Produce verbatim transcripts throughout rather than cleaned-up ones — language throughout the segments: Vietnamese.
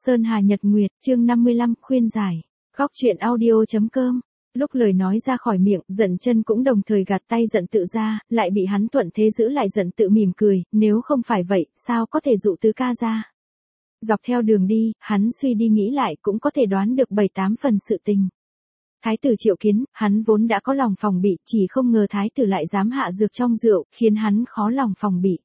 Sơn Hà Nhật Nguyệt, chương năm mươi lăm, khuyên giải. Góc truyện audio chấm com. Lúc lời nói ra khỏi miệng, Dận Chân cũng đồng thời gạt tay Dận Tự ra, lại bị hắn thuận thế giữ lại. Dận Tự mỉm cười, nếu không phải vậy, sao có thể dụ tứ ca ra. Dọc theo đường đi, hắn suy đi nghĩ lại cũng có thể đoán được bảy tám phần sự tình. Thái tử triệu kiến, hắn vốn đã có lòng phòng bị, chỉ không ngờ thái tử lại dám hạ dược trong rượu, khiến hắn khó lòng phòng bị.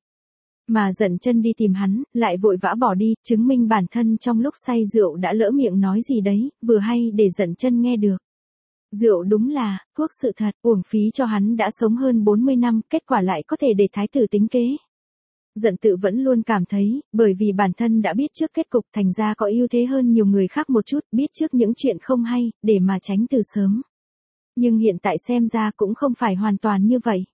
Mà Dận Chân đi tìm hắn, lại vội vã bỏ đi, chứng minh bản thân trong lúc say rượu đã lỡ miệng nói gì đấy, vừa hay để Dận Chân nghe được. Rượu đúng là, thuốc sự thật, uổng phí cho hắn đã sống hơn bốn mươi năm, kết quả lại có thể để thái tử tính kế. Dận Tự vẫn luôn cảm thấy, bởi vì bản thân đã biết trước kết cục thành ra có ưu thế hơn nhiều người khác một chút, biết trước những chuyện không hay, để mà tránh từ sớm. Nhưng hiện tại xem ra cũng không phải hoàn toàn như vậy.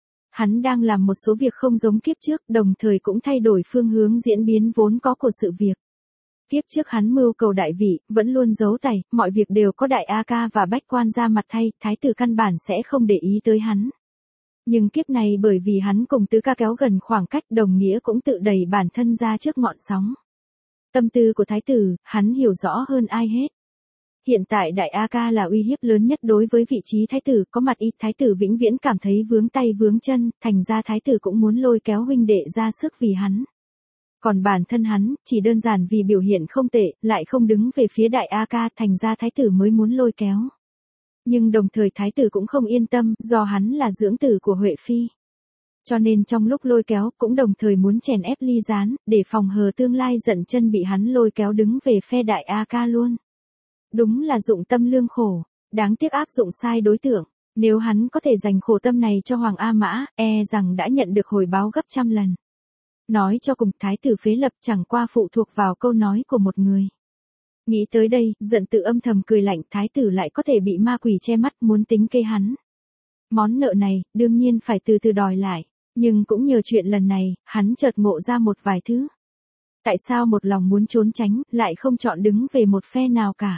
Hắn đang làm một số việc không giống kiếp trước, đồng thời cũng thay đổi phương hướng diễn biến vốn có của sự việc. Kiếp trước hắn mưu cầu đại vị, vẫn luôn giấu tay, mọi việc đều có đại A Ca và bách quan ra mặt thay, thái tử căn bản sẽ không để ý tới hắn. Nhưng kiếp này bởi vì hắn cùng tứ ca kéo gần khoảng cách, đồng nghĩa cũng tự đẩy bản thân ra trước ngọn sóng. Tâm tư của thái tử, hắn hiểu rõ hơn ai hết. Hiện tại đại A Ca là uy hiếp lớn nhất đối với vị trí thái tử, có mặt ít thái tử vĩnh viễn cảm thấy vướng tay vướng chân, thành ra thái tử cũng muốn lôi kéo huynh đệ ra sức vì hắn. Còn bản thân hắn, chỉ đơn giản vì biểu hiện không tệ, lại không đứng về phía đại A Ca, thành ra thái tử mới muốn lôi kéo. Nhưng đồng thời thái tử cũng không yên tâm, do hắn là dưỡng tử của Huệ Phi. Cho nên trong lúc lôi kéo, cũng đồng thời muốn chèn ép Ly Gián, để phòng hờ tương lai Dận Chân bị hắn lôi kéo đứng về phe đại A Ca luôn. Đúng là dụng tâm lương khổ, đáng tiếc áp dụng sai đối tượng. Nếu hắn có thể dành khổ tâm này cho Hoàng A Mã, e rằng đã nhận được hồi báo gấp trăm lần. Nói cho cùng, thái tử phế lập chẳng qua phụ thuộc vào câu nói của một người. Nghĩ tới đây, Dận Tự âm thầm cười lạnh, thái tử lại có thể bị ma quỷ che mắt muốn tính kế hắn. Món nợ này, đương nhiên phải từ từ đòi lại. Nhưng cũng nhờ chuyện lần này, hắn chợt ngộ ra một vài thứ. Tại sao một lòng muốn trốn tránh, lại không chọn đứng về một phe nào cả.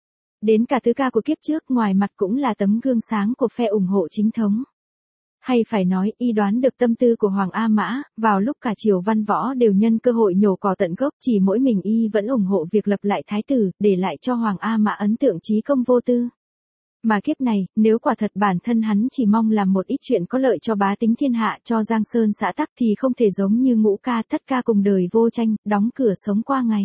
Đến cả tứ ca của kiếp trước ngoài mặt cũng là tấm gương sáng của phe ủng hộ chính thống. Hay phải nói, y đoán được tâm tư của Hoàng A Mã, vào lúc cả triều văn võ đều nhân cơ hội nhổ cỏ tận gốc, chỉ mỗi mình y vẫn ủng hộ việc lập lại thái tử, để lại cho Hoàng A Mã ấn tượng chí công vô tư. Mà kiếp này, nếu quả thật bản thân hắn chỉ mong làm một ít chuyện có lợi cho bá tính thiên hạ, cho Giang Sơn xã tắc thì không thể giống như Ngũ Ca Thất Ca cùng đời vô tranh, đóng cửa sống qua ngày.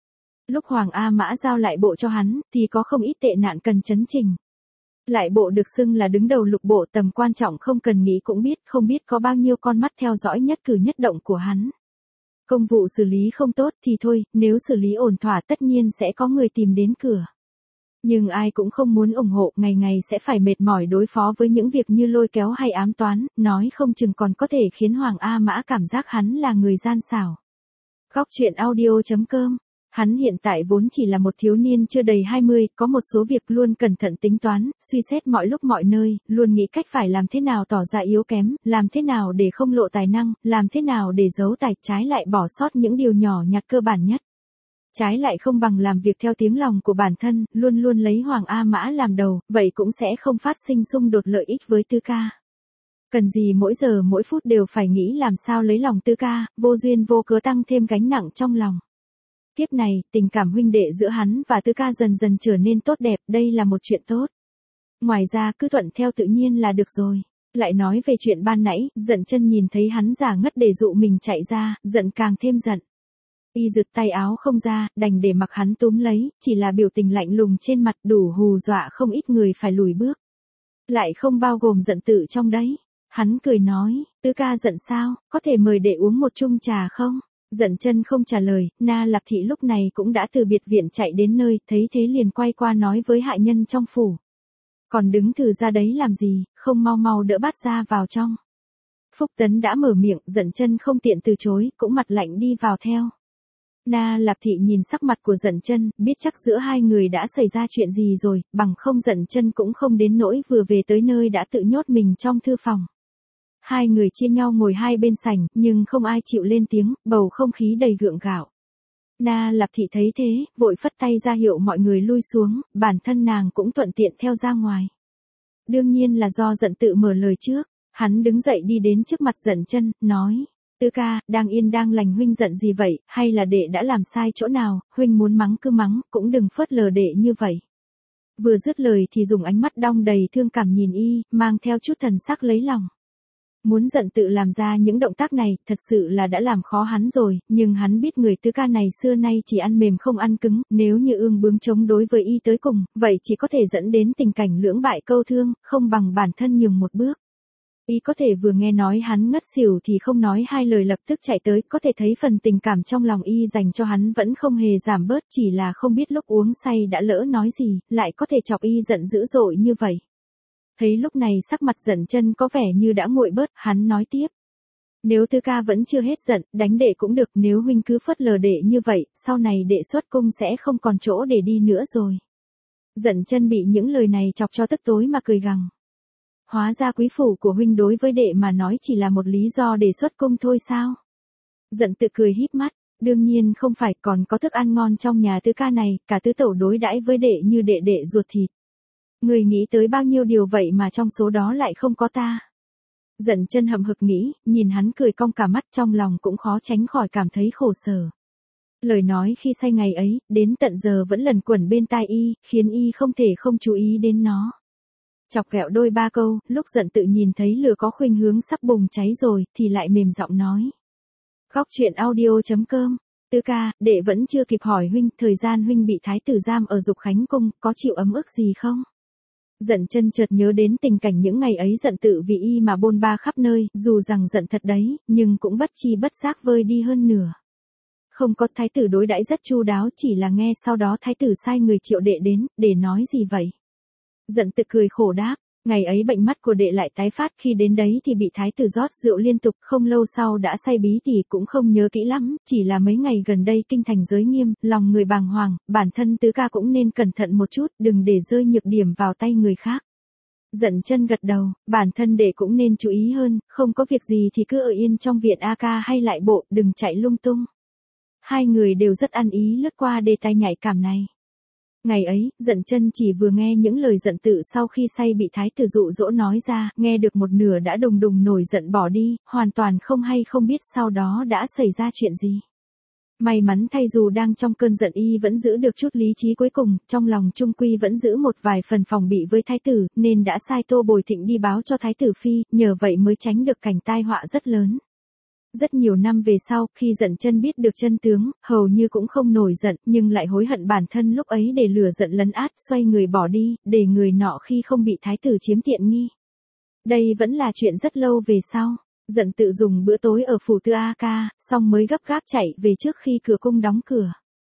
Lúc Hoàng A Mã giao lại bộ cho hắn, thì có không ít tệ nạn cần chấn chỉnh. Lại bộ được xưng là đứng đầu lục bộ, tầm quan trọng không cần nghĩ cũng biết, không biết có bao nhiêu con mắt theo dõi nhất cử nhất động của hắn. Công vụ xử lý không tốt thì thôi, nếu xử lý ổn thỏa tất nhiên sẽ có người tìm đến cửa. Nhưng ai cũng không muốn ủng hộ, ngày ngày sẽ phải mệt mỏi đối phó với những việc như lôi kéo hay ám toán, nói không chừng còn có thể khiến Hoàng A Mã cảm giác hắn là người gian xảo. Góc truyện audio chấm com. Hắn hiện tại vốn chỉ là một thiếu niên chưa đầy hai mươi, có một số việc luôn cẩn thận tính toán, suy xét mọi lúc mọi nơi, luôn nghĩ cách phải làm thế nào tỏ ra yếu kém, làm thế nào để không lộ tài năng, làm thế nào để giấu tài, trái lại bỏ sót những điều nhỏ nhặt cơ bản nhất. Trái lại không bằng làm việc theo tiếng lòng của bản thân, luôn luôn lấy Hoàng A Mã làm đầu, vậy cũng sẽ không phát sinh xung đột lợi ích với tứ ca. Cần gì mỗi giờ mỗi phút đều phải nghĩ làm sao lấy lòng tứ ca, vô duyên vô cớ tăng thêm gánh nặng trong lòng. Kiếp này, tình cảm huynh đệ giữa hắn và tứ ca dần dần trở nên tốt đẹp, đây là một chuyện tốt. Ngoài ra cứ thuận theo tự nhiên là được rồi. Lại nói về chuyện ban nãy, Dận Chân nhìn thấy hắn giả ngất để dụ mình chạy ra, giận càng thêm giận. Y giật tay áo không ra, đành để mặc hắn túm lấy, chỉ là biểu tình lạnh lùng trên mặt đủ hù dọa không ít người phải lùi bước. Lại không bao gồm Dận Tự trong đấy. Hắn cười nói, tứ ca giận sao, có thể mời đệ uống một chung trà không? Dận Chân không trả lời, Na Lạc Thị lúc này cũng đã từ biệt viện chạy đến nơi, thấy thế liền quay qua nói với hạ nhân trong phủ. Còn đứng thử ra đấy làm gì, không mau mau đỡ bát ra vào trong. Phúc Tấn đã mở miệng, Dận Chân không tiện từ chối, cũng mặt lạnh đi vào theo. Na Lạc Thị nhìn sắc mặt của Dận Chân, biết chắc giữa hai người đã xảy ra chuyện gì rồi, bằng không Dận Chân cũng không đến nỗi vừa về tới nơi đã tự nhốt mình trong thư phòng. Hai người chia nhau ngồi hai bên sảnh, nhưng không ai chịu lên tiếng, bầu không khí đầy gượng gạo. Na Lạc Thị thấy thế, vội phất tay ra hiệu mọi người lui xuống, bản thân nàng cũng thuận tiện theo ra ngoài. Đương nhiên là do Dận Tự mở lời trước, hắn đứng dậy đi đến trước mặt Dận Chân, nói, Tứ ca, đang yên đang lành huynh giận gì vậy, hay là đệ đã làm sai chỗ nào, huynh muốn mắng cứ mắng, cũng đừng phớt lờ đệ như vậy. Vừa dứt lời thì dùng ánh mắt đong đầy thương cảm nhìn y, mang theo chút thần sắc lấy lòng. Muốn giận tự làm ra những động tác này, thật sự là đã làm khó hắn rồi, nhưng hắn biết người tứ ca này xưa nay chỉ ăn mềm không ăn cứng, nếu như ương bướng chống đối với y tới cùng, vậy chỉ có thể dẫn đến tình cảnh lưỡng bại câu thương, không bằng bản thân nhường một bước. Y có thể vừa nghe nói hắn ngất xỉu thì không nói hai lời lập tức chạy tới, có thể thấy phần tình cảm trong lòng y dành cho hắn vẫn không hề giảm bớt, chỉ là không biết lúc uống say đã lỡ nói gì, lại có thể chọc y giận dữ dội như vậy. Thấy lúc này sắc mặt Dận Chân có vẻ như đã nguội bớt, hắn nói tiếp. Nếu tứ ca vẫn chưa hết giận, đánh đệ cũng được, nếu huynh cứ phớt lờ đệ như vậy, sau này đệ xuất cung sẽ không còn chỗ để đi nữa rồi. Dận Chân bị những lời này chọc cho tức tối mà cười gằn. Hóa ra quý phủ của huynh đối với đệ mà nói chỉ là một lý do để xuất cung thôi sao? Dận tự cười híp mắt, đương nhiên không phải, còn có thức ăn ngon trong nhà tứ ca này, cả tứ tẩu đối đãi với đệ như đệ đệ ruột thịt. Người nghĩ tới bao nhiêu điều vậy mà trong số đó lại không có ta. Dận Chân hậm hực nghĩ, nhìn hắn cười cong cả mắt, trong lòng cũng khó tránh khỏi cảm thấy khổ sở. Lời nói khi say ngày ấy, đến tận giờ vẫn lẩn quẩn bên tai y, khiến y không thể không chú ý đến nó. Chọc ghẹo đôi ba câu, lúc Dận tự nhìn thấy lửa có khuynh hướng sắp bùng cháy rồi, thì lại mềm giọng nói. Góc truyện audio chấm com. Tứ ca, đệ vẫn chưa kịp hỏi huynh, thời gian huynh bị thái tử giam ở Dục Khánh cung, có chịu ấm ức gì không? Dận Chân chợt nhớ đến tình cảnh những ngày ấy Dận tự vì y mà bôn ba khắp nơi, dù rằng giận thật đấy, nhưng cũng bất chi bất giác vơi đi hơn nửa. Không có, thái tử đối đãi rất chu đáo, chỉ là nghe sau đó thái tử sai người triệu đệ đến, để nói gì vậy? Dận tự cười khổ đáp, ngày ấy bệnh mắt của đệ lại tái phát, khi đến đấy thì bị thái tử rót rượu liên tục, không lâu sau đã say bí tỉ, cũng không nhớ kỹ lắm, chỉ là mấy ngày gần đây kinh thành giới nghiêm, lòng người bàng hoàng, bản thân tứ ca cũng nên cẩn thận một chút, đừng để rơi nhược điểm vào tay người khác. Dận Chân gật đầu, bản thân đệ cũng nên chú ý hơn, không có việc gì thì cứ ở yên trong viện A ca hay lại bộ, đừng chạy lung tung. Hai người đều rất ăn ý lướt qua đề tài nhạy cảm này. Ngày ấy, Dận Chân chỉ vừa nghe những lời Dận tự sau khi say bị thái tử dụ dỗ nói ra, nghe được một nửa đã đùng đùng nổi giận bỏ đi, hoàn toàn không hay không biết sau đó đã xảy ra chuyện gì. May mắn thay dù đang trong cơn giận y vẫn giữ được chút lý trí cuối cùng, trong lòng trung quy vẫn giữ một vài phần phòng bị với thái tử, nên đã sai Tô Bồi Thịnh đi báo cho thái tử phi, nhờ vậy mới tránh được cảnh tai họa rất lớn. Rất nhiều năm về sau, khi Dận Chân biết được chân tướng, hầu như cũng không nổi giận, nhưng lại hối hận bản thân lúc ấy để lừa giận lấn át, xoay người bỏ đi, để người nọ khi không bị thái tử chiếm tiện nghi. Đây vẫn là chuyện rất lâu về sau. Dận tự dùng bữa tối ở phủ Tư A Ca, xong mới gấp gáp chạy về trước khi cửa cung đóng cửa.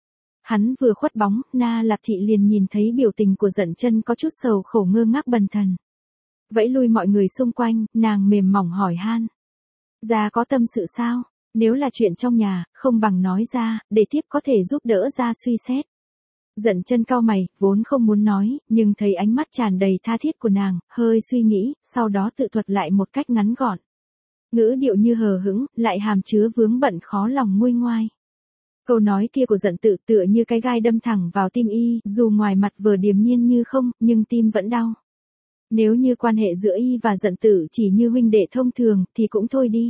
Hắn vừa khuất bóng, Na Lạp Thị liền nhìn thấy biểu tình của Dận Chân có chút sầu khổ ngơ ngác bần thần. Vẫy lui mọi người xung quanh, nàng mềm mỏng hỏi han. Gia có tâm sự sao? Nếu là chuyện trong nhà, không bằng nói ra, để tiếp có thể giúp đỡ Gia suy xét. Dận Chân cau mày, vốn không muốn nói, nhưng thấy ánh mắt tràn đầy tha thiết của nàng, hơi suy nghĩ, sau đó tự thuật lại một cách ngắn gọn. Ngữ điệu như hờ hững, lại hàm chứa vướng bận khó lòng nguôi ngoai. Câu nói kia của Dận tự tựa như cái gai đâm thẳng vào tim y, dù ngoài mặt vừa điềm nhiên như không, nhưng tim vẫn đau. Nếu như quan hệ giữa y và Dận tự chỉ như huynh đệ thông thường, thì cũng thôi đi.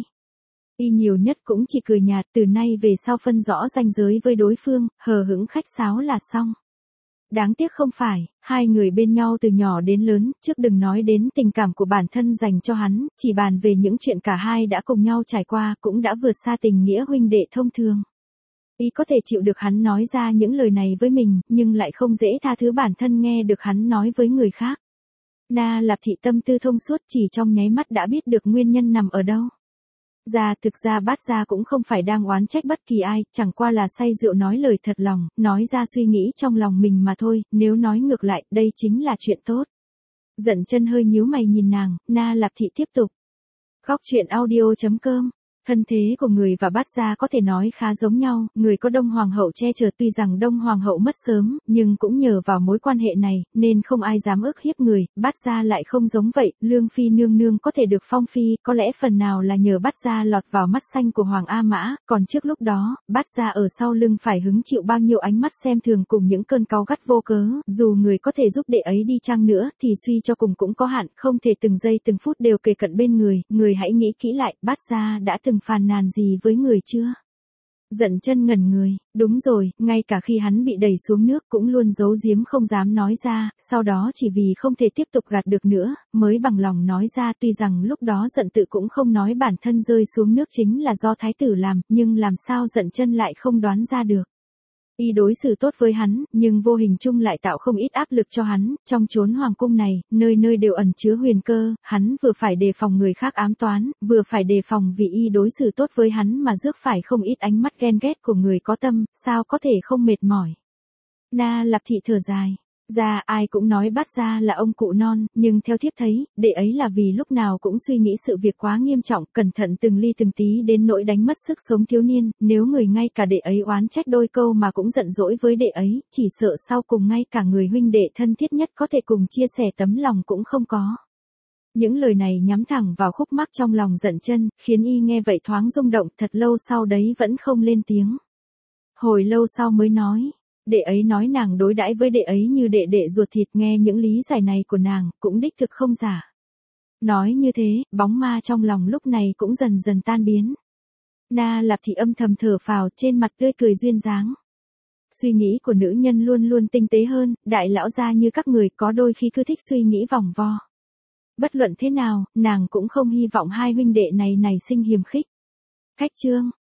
Y nhiều nhất cũng chỉ cười nhạt, từ nay về sau phân rõ ranh giới với đối phương, hờ hững khách sáo là xong. Đáng tiếc không phải, hai người bên nhau từ nhỏ đến lớn, trước đừng nói đến tình cảm của bản thân dành cho hắn, chỉ bàn về những chuyện cả hai đã cùng nhau trải qua cũng đã vượt xa tình nghĩa huynh đệ thông thường. Y có thể chịu được hắn nói ra những lời này với mình, nhưng lại không dễ tha thứ bản thân nghe được hắn nói với người khác. Na Lạp Thị tâm tư thông suốt, chỉ trong nháy mắt đã biết được nguyên nhân nằm ở đâu. Gia thực ra Bát Gia cũng không phải đang oán trách bất kỳ ai, chẳng qua là say rượu nói lời thật lòng, nói ra suy nghĩ trong lòng mình mà thôi, nếu nói ngược lại, đây chính là chuyện tốt. Dận Chân hơi nhíu mày nhìn nàng, Na Lạp Thị tiếp tục. Góc truyện audio chấm com. Thân thế của người và Bát Gia có thể nói khá giống nhau, người có Đông Hoàng hậu che chở, tuy rằng Đông Hoàng hậu mất sớm, nhưng cũng nhờ vào mối quan hệ này, nên không ai dám ức hiếp người, Bát Gia lại không giống vậy, Lương Phi nương nương có thể được phong phi, có lẽ phần nào là nhờ Bát Gia lọt vào mắt xanh của Hoàng A Mã, còn trước lúc đó, Bát Gia ở sau lưng phải hứng chịu bao nhiêu ánh mắt xem thường cùng những cơn cáu gắt vô cớ, dù người có thể giúp đệ ấy đi chăng nữa, thì suy cho cùng cũng có hạn, không thể từng giây từng phút đều kề cận bên người, người hãy nghĩ kỹ lại, Bát Gia đã từng từng phàn nàn gì với người chưa? Dận chân ngẩn người, đúng rồi, ngay cả khi hắn bị đẩy xuống nước cũng luôn giấu giếm không dám nói ra, sau đó chỉ vì không thể tiếp tục gạt được nữa, mới bằng lòng nói ra. Tuy rằng lúc đó Dận Tự cũng không nói bản thân rơi xuống nước chính là do thái tử làm, nhưng làm sao Dận chân lại không đoán ra được. Y đối xử tốt với hắn, nhưng vô hình chung lại tạo không ít áp lực cho hắn, trong chốn hoàng cung này, nơi nơi đều ẩn chứa huyền cơ, hắn vừa phải đề phòng người khác ám toán, vừa phải đề phòng vì Y đối xử tốt với hắn mà rước phải không ít ánh mắt ghen ghét của người có tâm, sao có thể không mệt mỏi. Na Lạp Thị thở dài. Ra ai cũng nói Bát Gia là ông cụ non, nhưng theo thiếp thấy, đệ ấy là vì lúc nào cũng suy nghĩ sự việc quá nghiêm trọng, cẩn thận từng ly từng tí đến nỗi đánh mất sức sống thiếu niên, nếu người ngay cả đệ ấy oán trách đôi câu mà cũng giận dỗi với đệ ấy, chỉ sợ sau cùng ngay cả người huynh đệ thân thiết nhất có thể cùng chia sẻ tấm lòng cũng không có. Những lời này nhắm thẳng vào khúc mắc trong lòng Dận Chân, khiến Y nghe vậy thoáng rung động, thật lâu sau đấy vẫn không lên tiếng. Hồi lâu sau mới nói. Đệ ấy nói nàng đối đãi với đệ ấy như đệ đệ ruột thịt, nghe những lý giải này của nàng, cũng đích thực không giả. Nói như thế, bóng ma trong lòng lúc này cũng dần dần tan biến. Na Lạp Thị âm thầm thở phào, trên mặt tươi cười duyên dáng. Suy nghĩ của nữ nhân luôn luôn tinh tế hơn, đại lão gia như các người có đôi khi cứ thích suy nghĩ vòng vo. Bất luận thế nào, nàng cũng không hy vọng hai huynh đệ này nảy sinh hiềm khích. Khách chương